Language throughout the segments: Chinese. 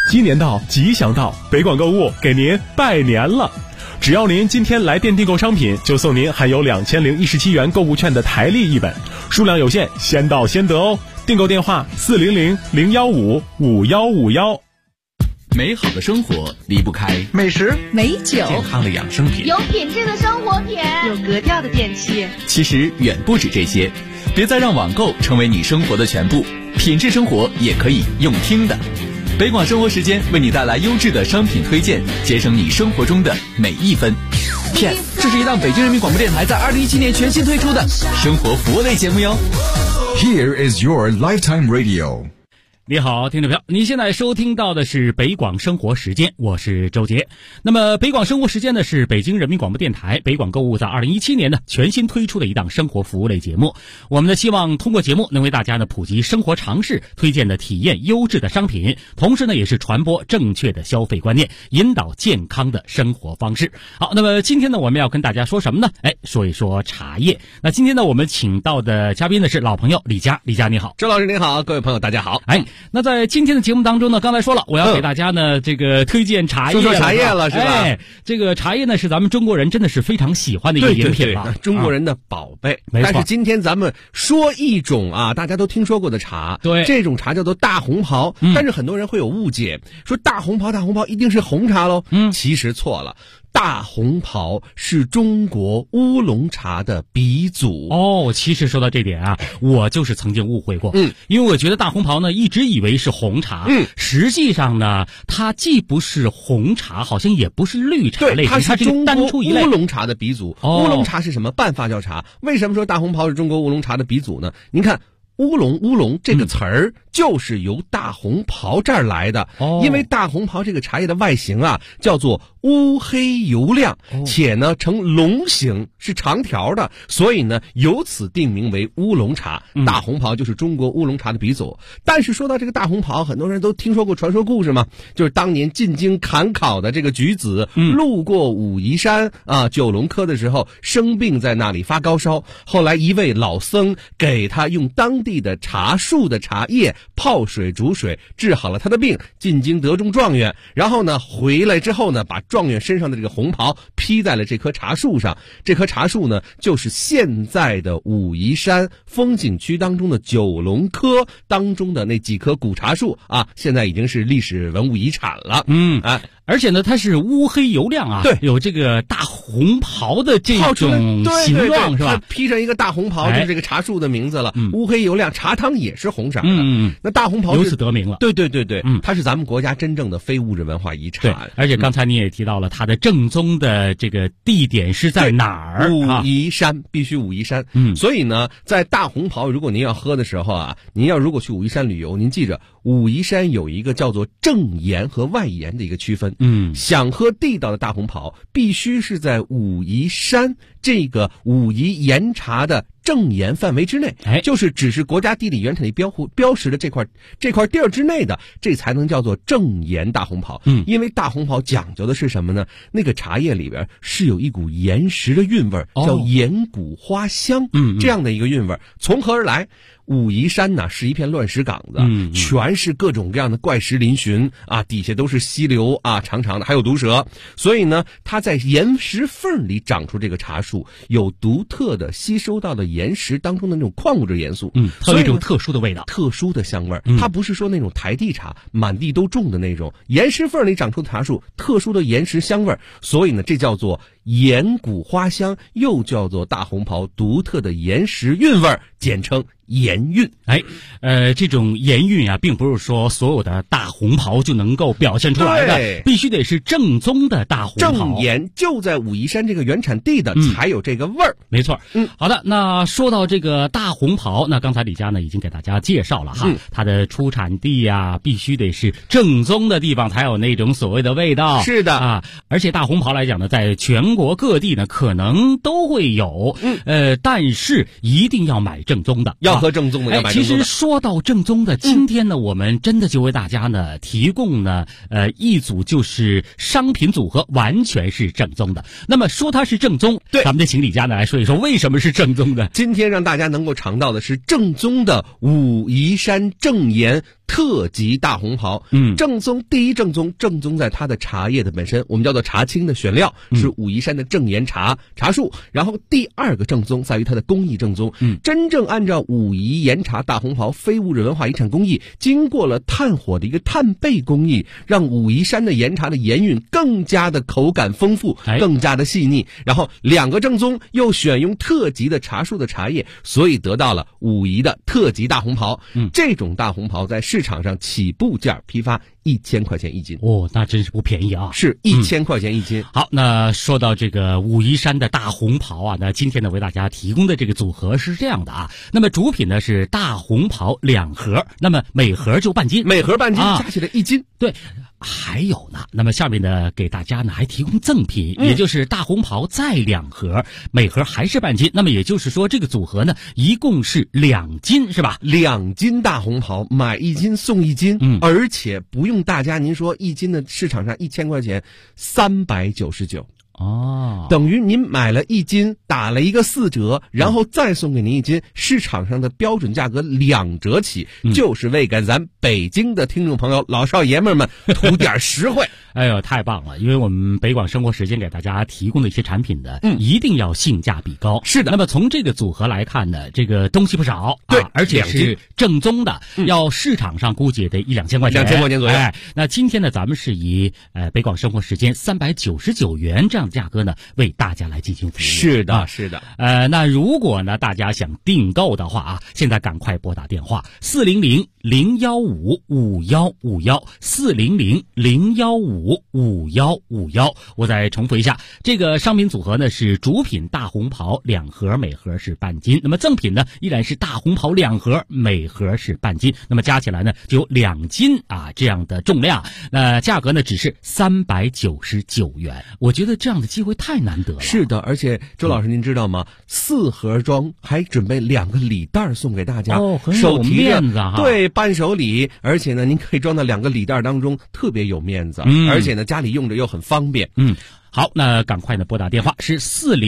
鸡年到，吉祥到，北广购物给您拜年了！只要您今天来店订购商品，就送您含有2017元购物券的台历1本，数量有限，先到先得哦。订购电话400-015-5151。 美好的生活离不开美食、 美酒、 健康的养生品， 有品质的生活品， 有格调的电器。 其实远不止这些，别再让网购成为你生活的全部，品质生活也可以用听的。北广生活时间为你带来优质的商品推荐，节省你生活中的每一分。Yes， 这是一档北京人民广播电台在2017年全新推出的生活服务类节目哟。 Here is your lifetime radio。 你好，听众朋友，您现在收听到的是北广生活时间，我是周杰。那么北广生活时间呢，是北京人民广播电台北广购物在2017年呢全新推出的一档生活服务类节目。我们呢希望通过节目能为大家呢普及生活常识，推荐的体验优质的商品，同时呢也是传播正确的消费观念，引导健康的生活方式。好，那么今天呢我们要跟大家说什么呢？说一说茶叶。那今天呢我们请到的嘉宾呢是老朋友李佳。李佳你好。 周老师您好，各位朋友大家好。 那在今天的节目当中呢，刚才说了，我要给大家呢这个推荐茶叶， 说茶叶了是吧？ 这个茶叶呢是咱们中国人真的是非常喜欢的一个饮品了， 中国人的宝贝。 没错。 但是今天咱们说一种大家都听说过的茶， 对， 这种茶叫做大红袍。但是很多人会有误解，说大红袍一定是红茶喽。其实错了。大红袍是中国乌龙茶的鼻祖哦。其实说到这点我就是曾经误会过，因为我觉得大红袍呢一直以为是红茶，实际上呢它既不是红茶，好像也不是绿茶类型， 它是中国乌龙茶的鼻祖。乌龙茶是什么？半发酵茶。为什么说大红袍是中国乌龙茶的鼻祖呢？您看乌龙这个词儿就是由大红袍这儿来的。因为大红袍这个茶叶的外形叫做乌黑油亮，且呢呈龙形，是长条的，所以呢由此定名为乌龙茶。大红袍就是中国乌龙茶的鼻祖。但是说到这个大红袍，很多人都听说过传说故事嘛，就是当年进京赶考的这个举子路过武夷山九龙科的时候生病，在那里发高烧，后来一位老僧给他用当地的茶树的茶叶泡水煮水，治好了他的病，进京得中状元。然后呢回来之后呢，把状元身上的这个红袍披在了这棵茶树上。这棵茶树呢就是现在的武夷山风景区当中的九龙科当中的那几棵古茶树现在已经是历史文物遗产了。 而且呢它是乌黑油亮对， 有这个大红袍的这种形状，是吧？ 披上一个大红袍就是这个茶树的名字了。乌黑油亮，茶汤也是红色的。那大红袍由此得名了。 对，它是咱们国家真正的非物质文化遗产。 对，而且刚才你也提到了它的正宗的这个地点是在哪儿？ 武夷山，必须武夷山。所以呢在大红袍如果您要喝的时候您要如果去武夷山旅游，您记着武夷山有一个叫做正岩和外岩的一个区分。想喝地道的大红袍，必须是在武夷山这个武夷岩茶的正岩范围之内，就是只是国家地理原产地标识的这块地儿之内的，这才能叫做正岩大红袍。因为大红袍讲究的是什么呢？那个茶叶里边是有一股岩石的韵味，叫岩谷花香。这样的一个韵味从何而来？武夷山是一片乱石岗子，全是各种各样的怪石嶙峋底下都是溪流长长的，还有毒蛇。所以呢它在岩石缝里长出这个茶树，有独特的吸收到的岩石当中的那种矿物质元素， 它有一种特殊的味道， 特殊的香味。它不是说那种台地茶满地都种的那种，岩石缝里长出的茶树，特殊的岩石香味，所以呢这叫做岩谷花香，又叫做大红袍独特的岩石韵味，简称岩韵。 这种岩韵并不是说所有的大红袍就能够表现出来的，必须得是正宗的大红袍， 正岩就在武夷山这个原产地的才有这个味儿。 没错。好的，那说到这个大红袍，那刚才李佳呢已经给大家介绍了它的出产地必须得是正宗的地方才有那种所谓的味道。 是的而且大红袍来讲呢，在全国各地呢可能都会有，但是一定要买正宗的， 要喝正宗的，要买正宗的。 其实说到正宗的，今天呢我们真的就为大家呢提供呢一组就是商品组合完全是正宗的。那么说它是正宗， 对， 咱们得请李佳呢来说一说为什么是正宗的。 今天让大家能够尝到的是正宗的武夷山正岩特特级大红袍。正宗第一正宗在它的茶叶的本身，我们叫做茶青的选料是武夷山的正岩茶树。然后第二个正宗在于它的工艺正宗，真正按照武夷岩茶大红袍非物质文化遗产工艺，经过了炭火的一个炭焙工艺，让武夷山的岩茶的岩韵更加的口感丰富，更加的细腻。然后两个正宗又选用特级的茶树的茶叶，所以得到了武夷的特级大红袍。这种大红袍在市场上起步价批发1000块钱一斤。 那真是不便宜啊， 是1000块钱一斤。 好，那说到这个武夷山的大红袍啊，那今天呢为大家提供的这个组合是这样的啊。那么主品呢是大红袍2盒，那么每盒就半斤， 每盒半斤，加起来1斤。 对。还有呢，那么下面呢给大家呢还提供赠品，也就是大红袍再2盒，每盒还是半斤。那么也就是说这个组合呢一共是2斤，是吧 ？2斤大红袍，买1斤送1斤，而且不用大家您说1斤的市场上1000块钱，399。等于您买了1斤，打了一个4折，然后再送给您1斤，市场上的标准价格2折起，就是为给咱北京的听众朋友老少爷们们图点实惠。 哎呦，太棒了！因为我们北广生活时间给大家提供的一些产品呢，一定要性价比高。 是的。 那么从这个组合来看呢，这个东西不少， 对， 而且是正宗的，要市场上估计得1-2000块钱 ，2000块钱左右。 那今天呢，咱们是以北广生活时间399元这样的价格呢，为大家来进行服务。 是的，是的。 那如果呢大家想订购的话啊，现在赶快拨打电话400-015-5151，400-015-5151。我再重复一下，这个商品组合呢是主品大红袍2盒，每盒是半斤。那么赠品呢依然是大红袍2盒，每盒是半斤。那么加起来呢就有2斤啊这样的重量。价格呢只是399元。我觉得这样的机会太难得了。 是的，而且周老师您知道吗？4盒装还准备2个礼袋送给大家， 很有面子哈。 对，伴手礼，而且呢您可以装到2个礼袋当中，特别有面子，而且呢家里用着又很方便。 好，那赶快呢拨打电话是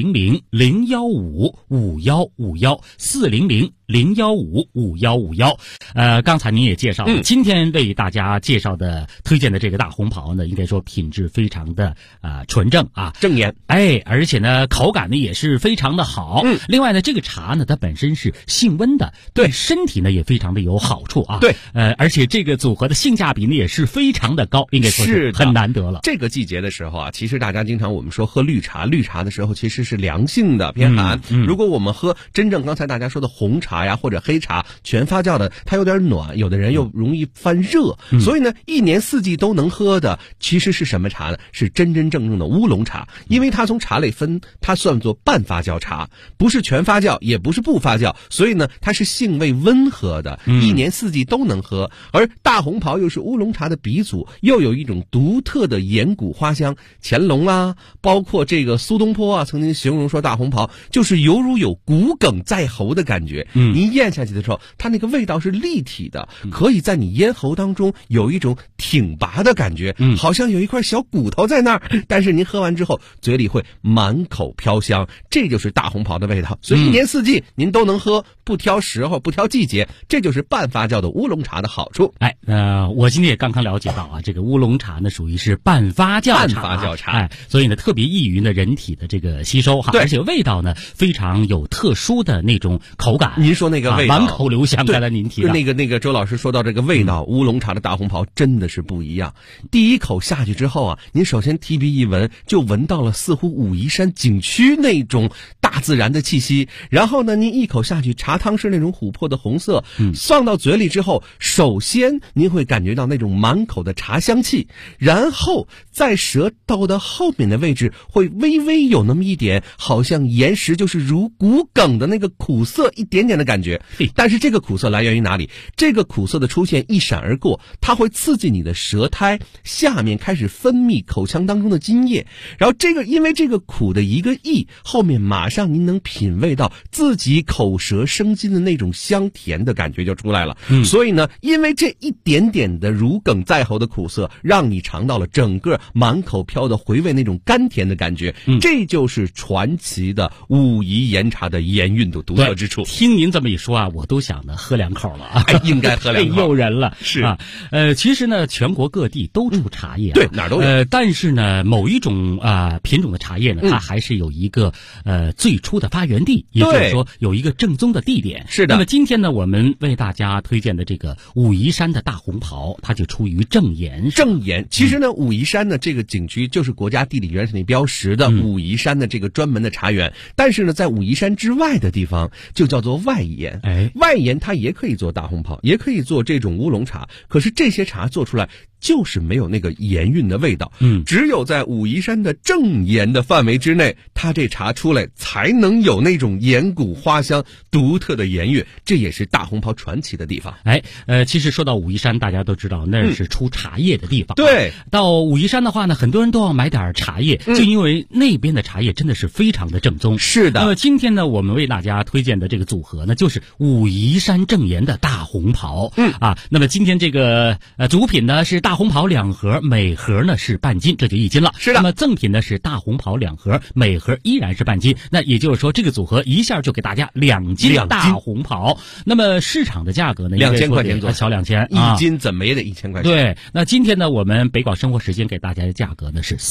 400-015-5151，400-015-5151。刚才您也介绍了，今天为大家介绍的推荐的这个大红袍呢，应该说品质非常的纯正啊， 正岩。 而且呢口感呢也是非常的好。另外呢这个茶呢它本身是性温的，对身体呢也非常的有好处啊。 对， 而且这个组合的性价比呢也是非常的高，应该说是很难得了。 这个季节的时候啊，其实大家经常我们说喝绿茶的时候其实是凉性的偏寒。如果我们喝真正刚才大家说的红茶呀或者黑茶全发酵的，它有点暖，有的人又容易犯热，所以呢1年4季都能喝的其实是什么茶呢？是真真正正的乌龙茶。因为它从茶类分，它算作半发酵茶，不是全发酵也不是不发酵，所以呢它是性味温和的，1年4季都能喝。而大红袍又是乌龙茶的鼻祖，又有一种独特的岩谷花香。乾隆啊包括这个苏东坡啊曾经形容说大红袍就是犹如有骨梗在喉的感觉。你咽下去的时候它那个味道是立体的，可以在你咽喉当中有一种挺拔的感觉，好像有一块小骨头在那儿，但是您喝完之后嘴里会满口飘香，这就是大红袍的味道。所以1年4季您都能喝，不挑时候不挑季节，这就是半发酵的乌龙茶的好处。 我今天也刚刚了解到啊，这个乌龙茶呢属于是半发酵茶，所以呢特别易于呢人体的这个吸收哈，而且味道呢非常有特殊的那种口感。 您说那个味道满口留香，刚才您提到那个周老师说到这个味道，乌龙茶的大红袍真的是不一样。第一口下去之后啊，您首先提鼻一闻就闻到了似乎武夷山景区那种大自然的气息，然后呢您一口下去，茶汤是那种琥珀的红色，放到嘴里之后，首先您会感觉到那种满口的茶香气，然后在舌头的后面的位置会微微有那么一点好像岩石就是如骨梗的那个苦涩一点点的感觉。但是这个苦涩来源于哪里？这个苦涩的出现一闪而过，它会刺激你的舌苔下面开始分泌口腔当中的津液，然后因为这个苦的一个意，后面马上上您能品味到自己口舌生津的那种香甜的感觉就出来了。所以呢，因为这一点点的如鲠在喉的苦涩，让你尝到了整个满口飘的回味那种甘甜的感觉。这就是传奇的武夷岩茶的岩韵的独特之处。 听您这么一说啊，我都想呢喝2口了啊， 应该喝2口， 诱人了。 是啊，其实呢，全国各地都出茶叶， 对，哪儿都有。 但是呢，某一种品种的茶叶呢，它还是有一个最初的发源地，也就是说有一个正宗的地点。 是的。 那么今天呢，我们为大家推荐的这个武夷山的大红袍，它就出于正岩。 正岩，其实呢，武夷山呢这个景区就是国家地理原产地标识的武夷山的这个专门的茶园，但是呢，在武夷山之外的地方就叫做外岩。外岩它也可以做大红袍，也可以做这种乌龙茶，可是这些茶做出来就是没有那个岩韵的味道。只有在武夷山的正岩的范围之内，它这茶出来才能有那种岩谷花香独特的岩韵，这也是大红袍传奇的地方。 其实说到武夷山，大家都知道那是出茶叶的地方。 对， 到武夷山的话呢，很多人都要买点茶叶，就因为那边的茶叶真的是非常的正宗。 是的。 那么今天呢，我们为大家推荐的这个组合呢，就是武夷山正岩的大红袍。那么今天这个主品呢是大红袍2盒，每盒呢是半斤，这就1斤了。 是的。 那么赠品呢是大红袍2盒，每盒依然是半斤。那也就是说，这个组合一下就给大家2斤大红袍。那么市场的价格呢 ，2000块钱左右， 小2000， 一斤怎么也得1000块钱。 对。那今天呢，我们北广生活时间给大家的价格呢是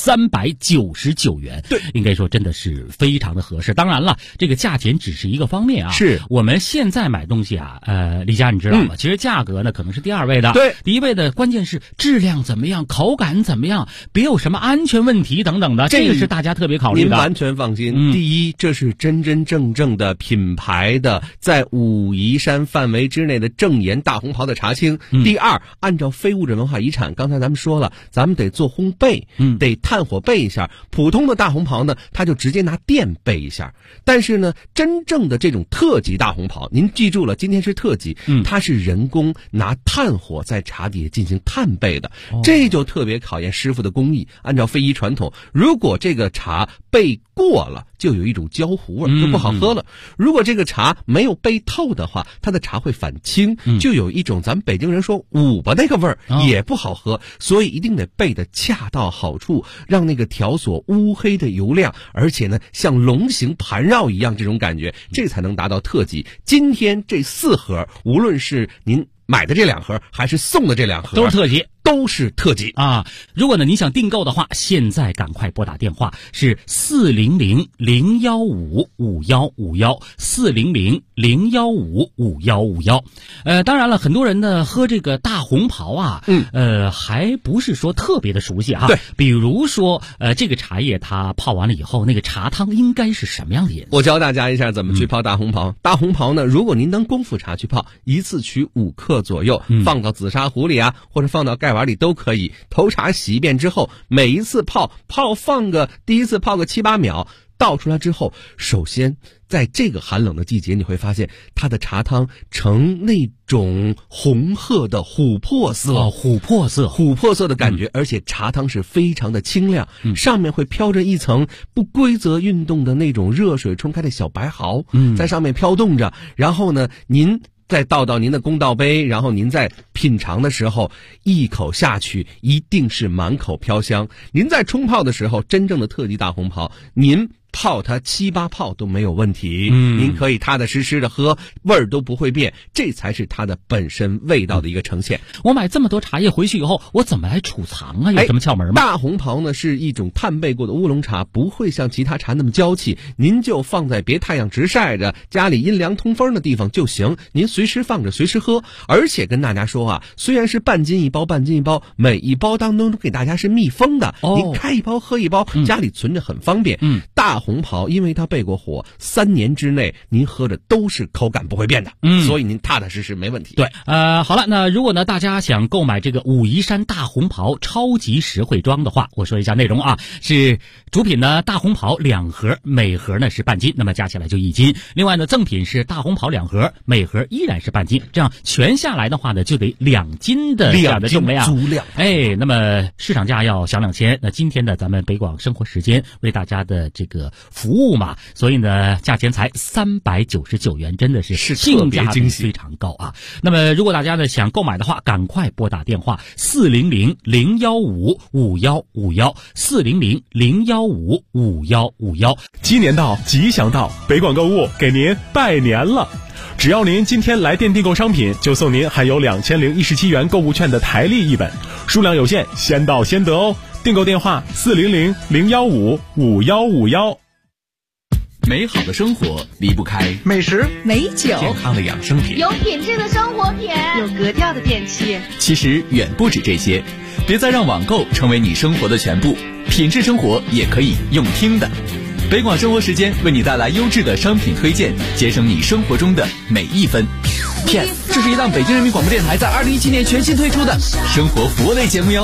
399元。 对， 应该说真的是非常的合适。当然了，这个价钱只是一个方面啊。 是我们现在买东西啊，李佳你知道吗？其实价格呢可能是第2位的。 对， 第1位的关键是质量怎么样，口感怎么样，别有什么安全问题等等的，这个是大家特别考虑的。 您完全放心。第一，这是真真正正的品牌的在武夷山范围之内的正岩大红袍的茶青。第二，按照非物质文化遗产，刚才咱们说了，咱们得做烘焙，得炭火焙一下。普通的大红袍呢，它就直接拿电焙一下。但是呢，真正的这种特级大红袍，您记住了，今天是特级，它是人工拿炭火在茶底下进行炭焙的，这就特别考验师傅的工艺。按照非遗传统，如果这个茶焙过了，就有一种焦糊味，就不好喝了。如果这个茶没有焙透的话，它的茶会反清，就有一种咱们北京人说五吧那个味儿，也不好喝。所以一定得焙得恰到好处，让那个条索乌黑的油亮，而且呢像龙形盘绕一样这种感觉，这才能达到特级。今天这4盒，无论是您买的这2盒还是送的这2盒， 都是特级。 都是特级啊！如果呢您想订购的话，现在赶快拨打电话是400-015-5151，400-015-5151。当然了，很多人呢喝这个大红袍啊，还不是说特别的熟悉哈。 对， 比如说这个茶叶它泡完了以后，那个茶汤应该是什么样的颜色？ 我教大家一下怎么去泡大红袍。大红袍呢，如果您当功夫茶去泡，一次取5克左右，放到紫砂壶里啊，或者放到盖碗里都可以。头茶洗一遍之后，每一次第一次泡个7-8秒，倒出来之后，首先在这个寒冷的季节，你会发现它的茶汤呈那种红褐的琥珀色， 琥珀色的感觉，而且茶汤是非常的清亮，上面会飘着一层不规则运动的那种热水冲开的小白毫，在上面飘动着。然后呢，您再倒到您的公道杯，然后您在品尝的时候，一口下去一定是满口飘香。您在冲泡的时候，真正的特级大红袍，您泡它7-8泡都没有问题，您可以踏踏实实的喝，味儿都不会变，这才是它的本身味道的一个呈现。 我买这么多茶叶回去以后，我怎么来储藏啊？有什么窍门吗？ 大红袍呢是一种炭焙过的乌龙茶，不会像其他茶那么娇气，您就放在别太阳直晒着，家里阴凉通风的地方就行，您随时放着随时喝。而且跟大家说啊，虽然是半斤一包，每一包当中都给大家是密封的，您开一包喝一包，家里存着很方便。大红袍因为它焙过火，3年之内您喝的都是口感不会变的，所以您踏踏实实没问题。 对，好了，那如果呢大家想购买这个武夷山大红袍超级实惠装的话，我说一下内容啊，是主品呢大红袍2盒，每盒呢是半斤，那么加起来就1斤。另外呢赠品是大红袍2盒，每盒依然是半斤，这样全下来的话呢就得2斤的这样的重量， 足量。 那么市场价要小2000。那今天呢咱们北广生活时间为大家的这个个服务嘛，所以呢价钱才399元，真的是性价比非常高啊。那么如果大家呢想购买的话，赶快拨打电话400-015-5151，400-015-5151。 鸡年到，吉祥到，北广购物给您拜年了！只要您今天来店订购商品，就送您含有2017元购物券的台历1本，数量有限，先到先得哦。订购电话400-015-5151。 美好的生活离不开美食、 美酒、 健康的养生品、 有品质的生活品、 有格调的电器。 其实远不止这些，别再让网购成为你生活的全部，品质生活也可以用听的。北广生活时间为你带来优质的商品推荐，节省你生活中的每一分。PS， 这是一档北京人民广播电台在2017年全新推出的生活服务类节目哟。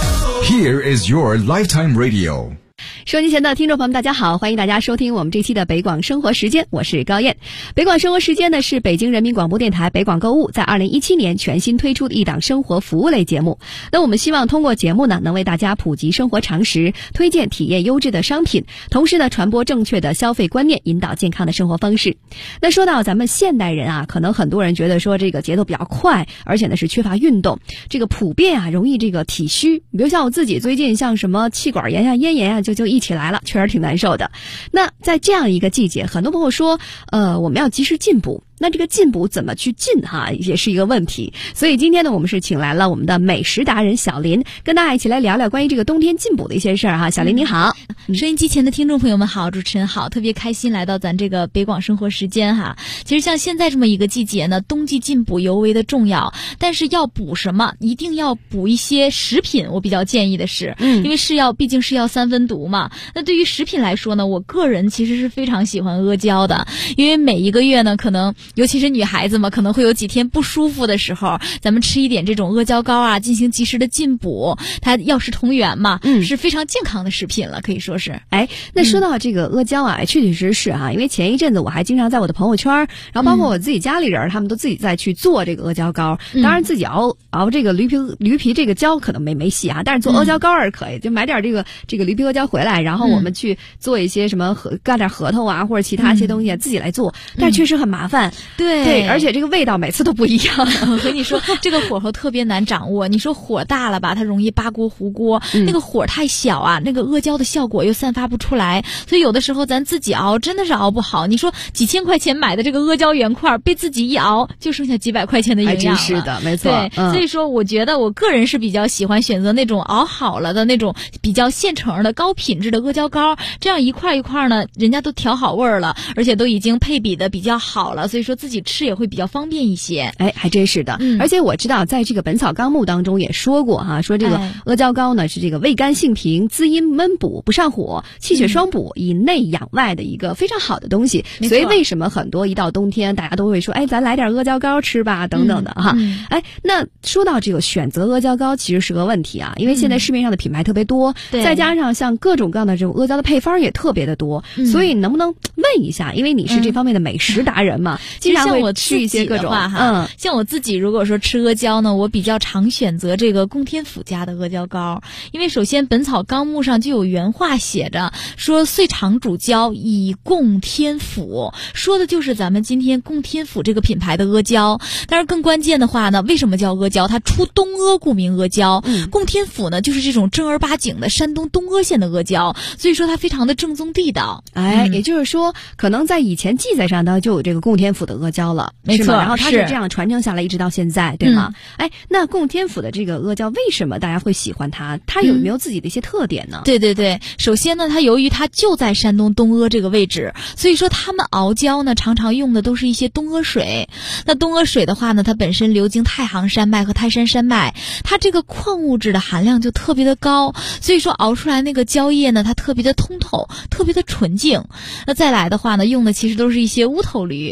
Here is your lifetime radio。 收音前的听众朋友们，大家好，欢迎大家收听我们这期的北广生活时间，我是高燕。北广生活时间呢是北京人民广播电台北广购物在2017年全新推出的一档生活服务类节目。那我们希望通过节目呢，能为大家普及生活常识，推荐体验优质的商品，同时呢传播正确的消费观念，引导健康的生活方式。那说到咱们现代人啊，可能很多人觉得说这个节奏比较快，而且呢是缺乏运动，这个普遍啊容易这个体虚。比如像我自己最近像什么气管炎呀、咽炎呀，就一起来了，确实挺难受的。那在这样一个季节，很多朋友说我们要及时进补，那这个进补怎么去进也是一个问题。所以今天呢，我们是请来了我们的美食达人小林，跟大家一起来聊聊关于这个冬天进补的一些事儿小林你好。 收音机前的听众朋友们好，主持人好，特别开心来到咱这个北广生活时间其实像现在这么一个季节呢，冬季进补尤为的重要，但是要补什么，一定要补一些食品，我比较建议的是因为毕竟是药三分毒嘛。那对于食品来说呢，我个人其实是非常喜欢阿胶的，因为每一个月呢，可能尤其是女孩子嘛，可能会有几天不舒服的时候，咱们吃一点这种阿胶膏进行及时的进补，它药食同源嘛，是非常健康的食品了，可以说是。 那说到这个阿胶确确实实因为前一阵子我还经常在我的朋友圈，然后包括我自己家里人，他们都自己在去做这个阿胶膏。当然自己熬这个驴皮这个胶可能没戏但是做阿胶膏是可以，就买点这个驴皮阿胶回来，然后我们去做一些什么干点核桃或者其他一些东西自己来做，但是确实很麻烦。对，而且这个味道每次都不一样。 我跟你说，这个火候特别难掌握。你说火大了吧，它容易扒锅糊锅；那个火太小那个阿胶的效果又散发不出来。所以有的时候咱自己熬真的是熬不好。你说几千块钱买的这个阿胶原块，被自己一熬就剩下几百块钱的营养了。 还真是的，没错。 对，所以说我觉得我个人是比较喜欢选择那种熬好了的那种比较现成的高品质的阿胶膏，这样一块一块呢，人家都调好味儿了，而且都已经配比的比较好了，所以说自己吃也会比较方便一些。 还真是的。而且我知道在这个《本草纲目》当中也说过说这个阿胶膏呢是这个味甘性平、滋阴闷补、不上火、气血双补、以内养外的一个非常好的东西。所以为什么很多一到冬天大家都会说咱来点阿胶膏吃吧等等的那说到这个选择阿胶膏其实是个问题因为现在市面上的品牌特别多，再加上像各种各样的这种阿胶的配方也特别的多，所以能不能问一下，因为你是这方面的美食达人嘛，经常会吃一些各种像我自己如果说吃阿胶呢，我比较常选择这个供天府家的阿胶膏，因为首先《本草纲目》上就有原话写着说岁长主胶以供天府，说的就是咱们今天供天府这个品牌的阿胶。但是更关键的话呢，为什么叫阿胶？它出东阿，故名阿胶。供天府呢就是这种正儿八经的山东东阿县的阿胶，所以说它非常的正宗地道。 也就是说可能在以前记载上呢就有这个供天府的阿胶了， 没错， 然后它是这样传承下来一直到现在，对吗？那供天府的这个阿胶为什么大家会喜欢它？它有没有自己的一些特点呢？ 对，首先呢，它由于它就在山东东阿这个位置，所以说他们熬胶呢常常用的都是一些东阿水。那东阿水的话呢，它本身流经太行山脉和泰山山脉，它这个矿物质的含量就特别的高，所以说熬出来那个胶液呢，它特别的通透，特别的纯净。那再来的话呢，用的其实都是一些乌头驴放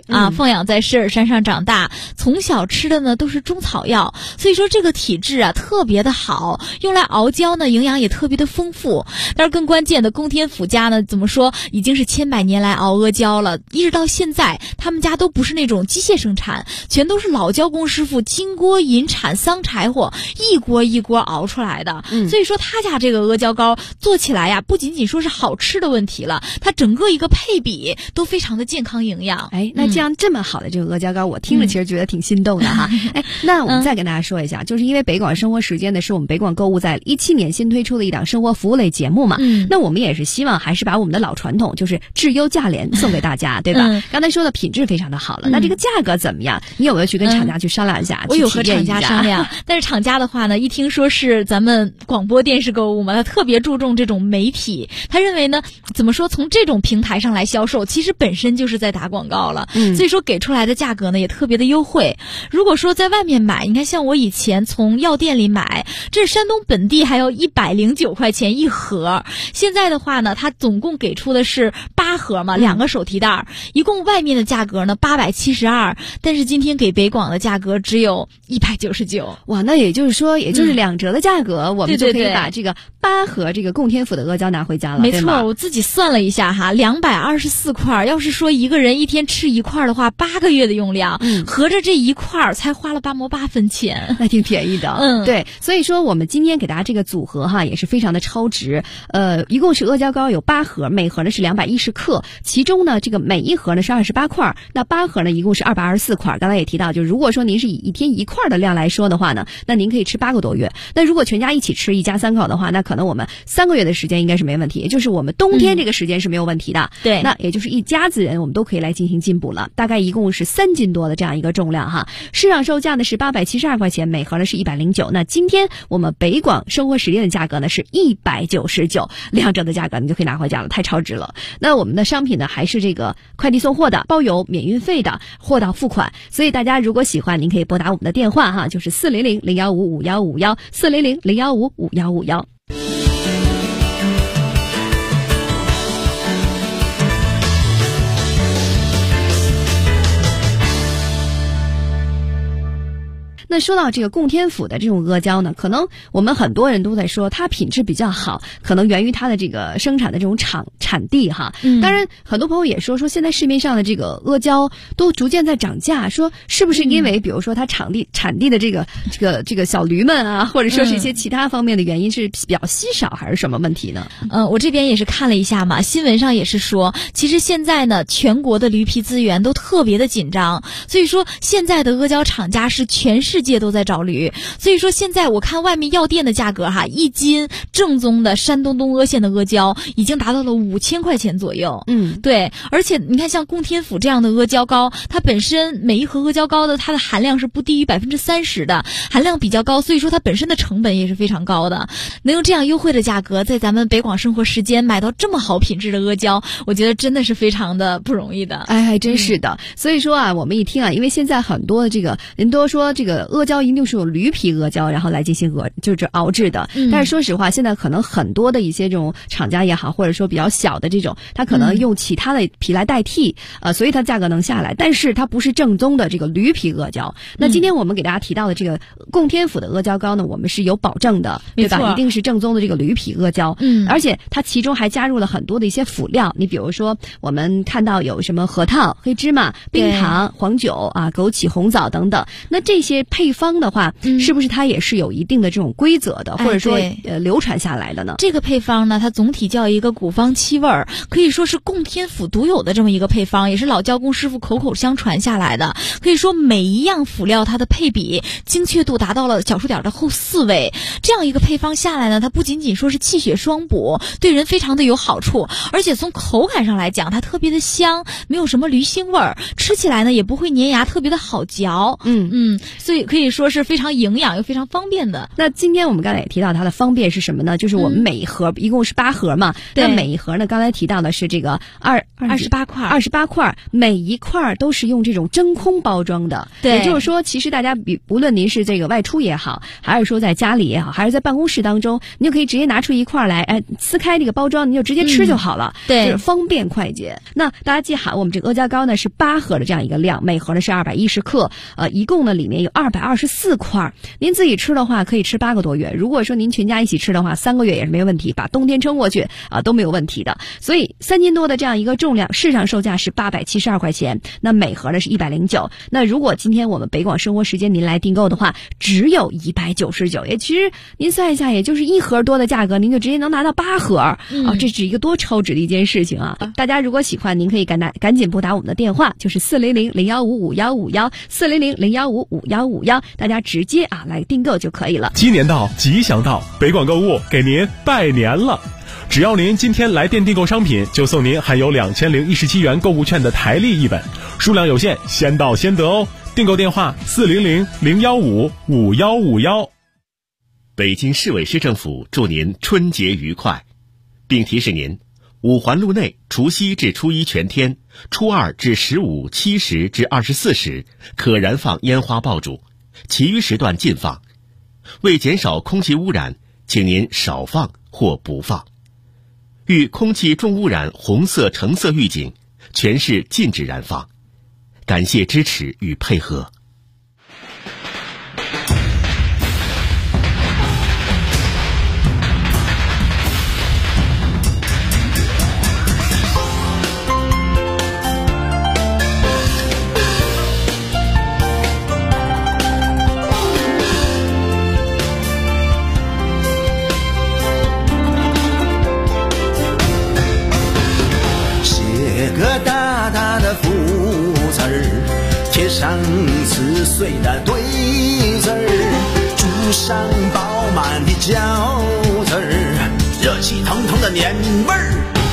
放养在狮尔山上长大，从小吃的呢都是中草药，所以说这个体质啊特别的好，用来熬胶呢营养也特别的丰富。但是更关键的，龚天府家呢怎么说已经是千百年来熬阿胶了，一直到现在他们家都不是那种机械生产，全都是老胶工师傅金锅银铲桑柴火一锅一锅熬出来的。所以说他家这个阿胶糕做起来呀，不仅仅说是好吃的问题了，它整个一个配比都非常的健康营养。 那这么好的这个阿胶糕，我听着其实觉得挺心动的哈。那我们再跟大家说一下，就是因为北广生活时间呢是我们北广购物在17年新推出的一档生活服务类节目嘛，那我们也是希望还是把我们的老传统，就是质优价廉送给大家，对吧？刚才说的品质非常的好了，那这个价格怎么样？你有没有去跟厂家去商量一下？ 我有和厂家商量，但是厂家的话呢，一听说是咱们广播电视购物嘛，他特别注重这种媒体，他认为呢，怎么说，从这种平台上来销售，其实本身就是在打广告了，所以说给出来的价格呢也特别的优惠。如果说在外面买，你看像我以前从药店里买，这山东本地还要109块钱一盒，现在的话呢，它总共给出的是8盒嘛，2个手提袋，一共外面的价格呢872，但是今天给北广的价格只有199。 哇，那也就是说，也就是2折的价格，我们就可以把这个8盒这个龚天府的阿胶拿回家了。 没错，我自己算了一下哈，224块，要是说一个人一天吃1块的话，8个月的用量，合着这1块才花了8毛8分钱， 那挺便宜的。对，所以说我们今天给大家这个组合哈，也是非常的超值。一共是阿胶糕有8盒，每盒呢是210克，其中呢这个每一盒呢是28块，那8盒呢一共是224块。刚才也提到，就如果说您是以一天1块的量来说的话呢，那您可以吃8个多月。那如果全家一起吃，一家3口的话，那可能我们3个月的时间应该是没问题，也就是我们冬天这个时间是没有问题的。 对， 那也就是一家子人我们都可以来进行进补了，大概一共是3斤多的这样一个重量哈。市场售价呢是872块钱，每盒呢是109。那今天我们北广生活实验的价格呢是199，2折的价格你就可以拿回家了，太超值了。那我们的商品呢还是这个快递送货的，包邮免运费的，货到付款。所以大家如果喜欢，您可以拨打我们的电话哈，就是400-015-5151 400-015-5151。那说到这个龚天府的这种阿胶呢，可能我们很多人都在说它品质比较好，可能源于它的这个生产的这种产地哈。当然很多朋友也说现在市面上的这个阿胶都逐渐在涨价，说是不是因为比如说它产地的这个小驴们啊，或者说是一些其他方面的原因是比较稀少，还是什么问题呢？ 我这边也是看了一下嘛，新闻上也是说，其实现在呢全国的驴皮资源都特别的紧张，所以说现在的阿胶厂家是全世界都在找驴，所以说现在我看外面药店的价格哈，1斤正宗的山东东阿县的阿胶已经达到了5000块钱左右。对，而且你看像龚天府这样的阿胶糕，它本身每一盒阿胶糕的它的含量是不低于30%的，含量比较高，所以说它本身的成本也是非常高的。能用这样优惠的价格在咱们北广生活时间买到这么好品质的阿胶，我觉得真的是非常的不容易的。 还真是的。所以说啊，我们一听啊，因为现在很多的这个人都说这个阿胶一定是有驴皮阿胶然后来进行就是熬制的，但是说实话，现在可能很多的一些这种厂家也好，或者说比较小的这种，它可能用其他的皮来代替，所以它价格能下来，但是它不是正宗的这个驴皮阿胶。那今天我们给大家提到的这个龚天府的阿胶糕呢，我们是有保证的，对吧？一定是正宗的这个驴皮阿胶，而且它其中还加入了很多的一些辅料，你比如说我们看到有什么核桃、黑芝麻、冰糖、黄酒啊、枸杞、红枣等等，那这些配方的话，是不是它也是有一定的这种规则的，或者说流传下来的呢？ 这个配方呢，它总体叫一个古方七味儿，可以说是龚天府独有的这么一个配方，也是老胶工师傅口口相传下来的。可以说每一样辅料它的配比精确度达到了小数点的后4位，这样一个配方下来呢，它不仅仅说是气血双补，对人非常的有好处，而且从口感上来讲，它特别的香，没有什么驴腥味儿，吃起来呢也不会粘牙，特别的好嚼。 可以说是非常营养又非常方便的。 那今天我们刚才也提到它的方便是什么呢？就是我们每一盒一共是8盒嘛，那每一盒呢，刚才提到的是这个28块，每一块都是用这种真空包装的。 对， 也就是说，其实大家无论您是这个外出也好，还是说在家里也好，还是在办公室当中，您就可以直接拿出一块来，撕开这个包装，您就直接吃就好了。 对， 就是方便快捷。那大家记好，我们这个阿胶糕呢是8盒的这样一个量，每盒呢是210克，一共呢里面有224块。您自己吃的话可以吃8个多月，如果说您全家一起吃的话，3个月也是没问题，把冬天撑过去都没有问题的。所以3斤多的这样一个重量，市场售价是872块钱，那每盒呢是109。那如果今天我们北广生活时间您来订购的话，只有199，也其实您算一下，也就是1盒多的价格，您就直接能拿到8盒这是一个多超值的一件事情啊！大家如果喜欢，您可以赶紧拨打我们的电话，就是400-015-5151，400-015-5151，大家直接来订购就可以了。 鸡年到，吉祥到，北广购物给您拜年了！只要您今天来电订购商品，就送您含有2017元购物券的台历1本，数量有限，先到先得哦。订购电话400-015-5151。 北京市委市政府祝您春节愉快，并提示您，五环路内除夕至初一全天，初二至15、7时至24时可燃放烟花爆竹，其余时段禁放。为减少空气污染，请您少放或不放。遇空气重污染红色、橙色预警，全市禁止燃放。感谢支持与配合。 上撕碎的对子儿，煮上饱满的饺子儿，热气腾腾的年味儿，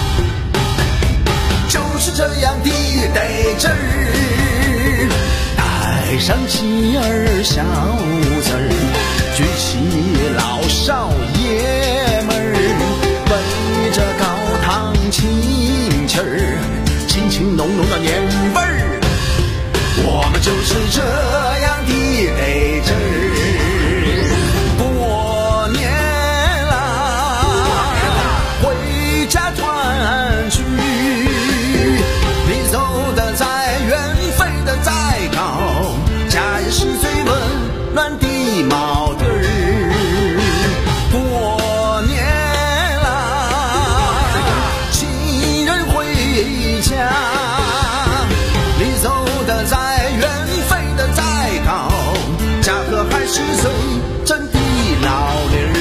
就是这样的得劲儿。带上妻儿小子儿，举起老少爷们儿，围着高堂亲戚儿，亲情浓浓的年味儿。我们就是这样的得劲儿，过年啦，回家团聚，你走的再远，飞的再高，家也是最温暖的锚点儿。过年啦，亲人回家，你走的再还是最真的老理儿。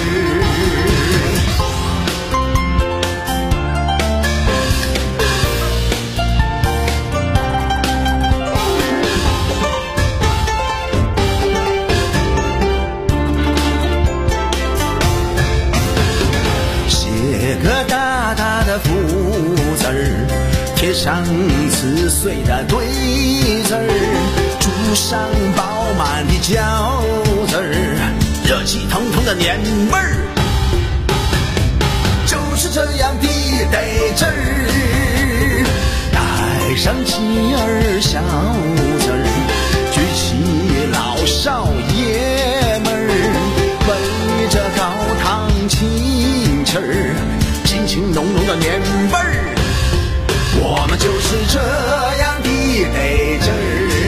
写个大大的福字儿，贴上撕碎的对子儿，煮上饱满的饺子儿，热气腾腾的年味儿，就是这样的得劲儿。带上妻儿小子儿，举起老少爷们儿，围着高堂亲戚儿，亲情浓浓的年味儿。我们就是这样的得劲儿。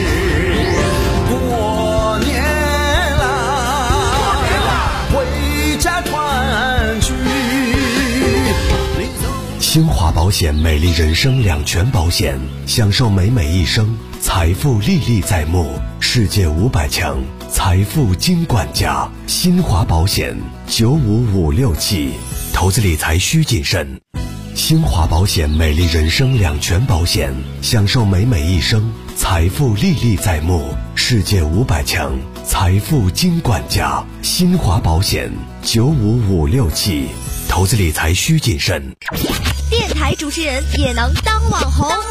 新华保险美丽人生两全保险，享受美美一生，财富历历在目，世界500强，财富金管家。新华保险95567，投资理财需谨慎。新华保险美丽人生两全保险，享受美美一生，财富历历在目，世界500强，财富金管家。新华保险95567，投资理财需谨慎。 电台主持人也能当网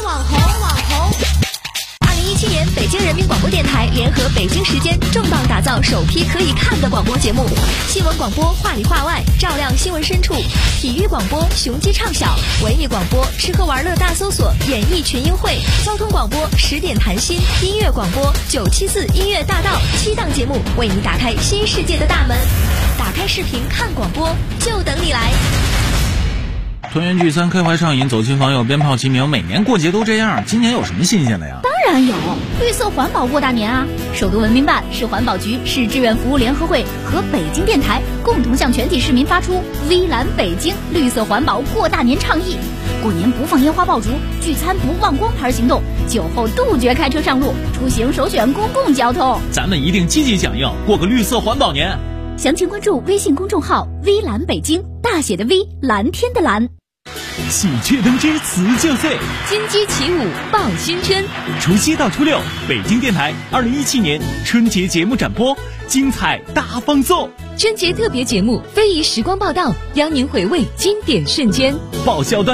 红。2017年，北京人民广播电台联合北京时间重磅打造到首批可以看的广播节目。新闻广播话里话外，照亮新闻深处；体育广播雄鸡唱晓；文艺广播吃喝玩乐大搜索，演艺群英会；交通广播10点谈心；音乐广播974音乐大道，7档节目为你打开新世界的大门。打开视频看广播，就等你来。 团圆聚餐，开怀畅饮，走亲访友，鞭炮齐鸣，每年过节都这样，今年有什么新鲜的呀？ 当然有，绿色环保过大年啊！首都文明办、市环保局、市志愿服务联合会和北京电台共同向全体市民发出微蓝北京绿色环保过大年倡议。过年不放烟花爆竹，聚餐不忘光牌行动，酒后杜绝开车上路，出行首选公共交通。 咱们一定积极响应，过个绿色环保年。 详情关注微信公众号微蓝北京，大写的 V， 蓝天的蓝。 喜鹊登枝辞旧岁， 金鸡起舞报新春。 除夕到初六，北京电台2017年春节节目展播，精彩大放送。 春节特别节目非遗时光报道，邀您回味经典瞬间。 爆笑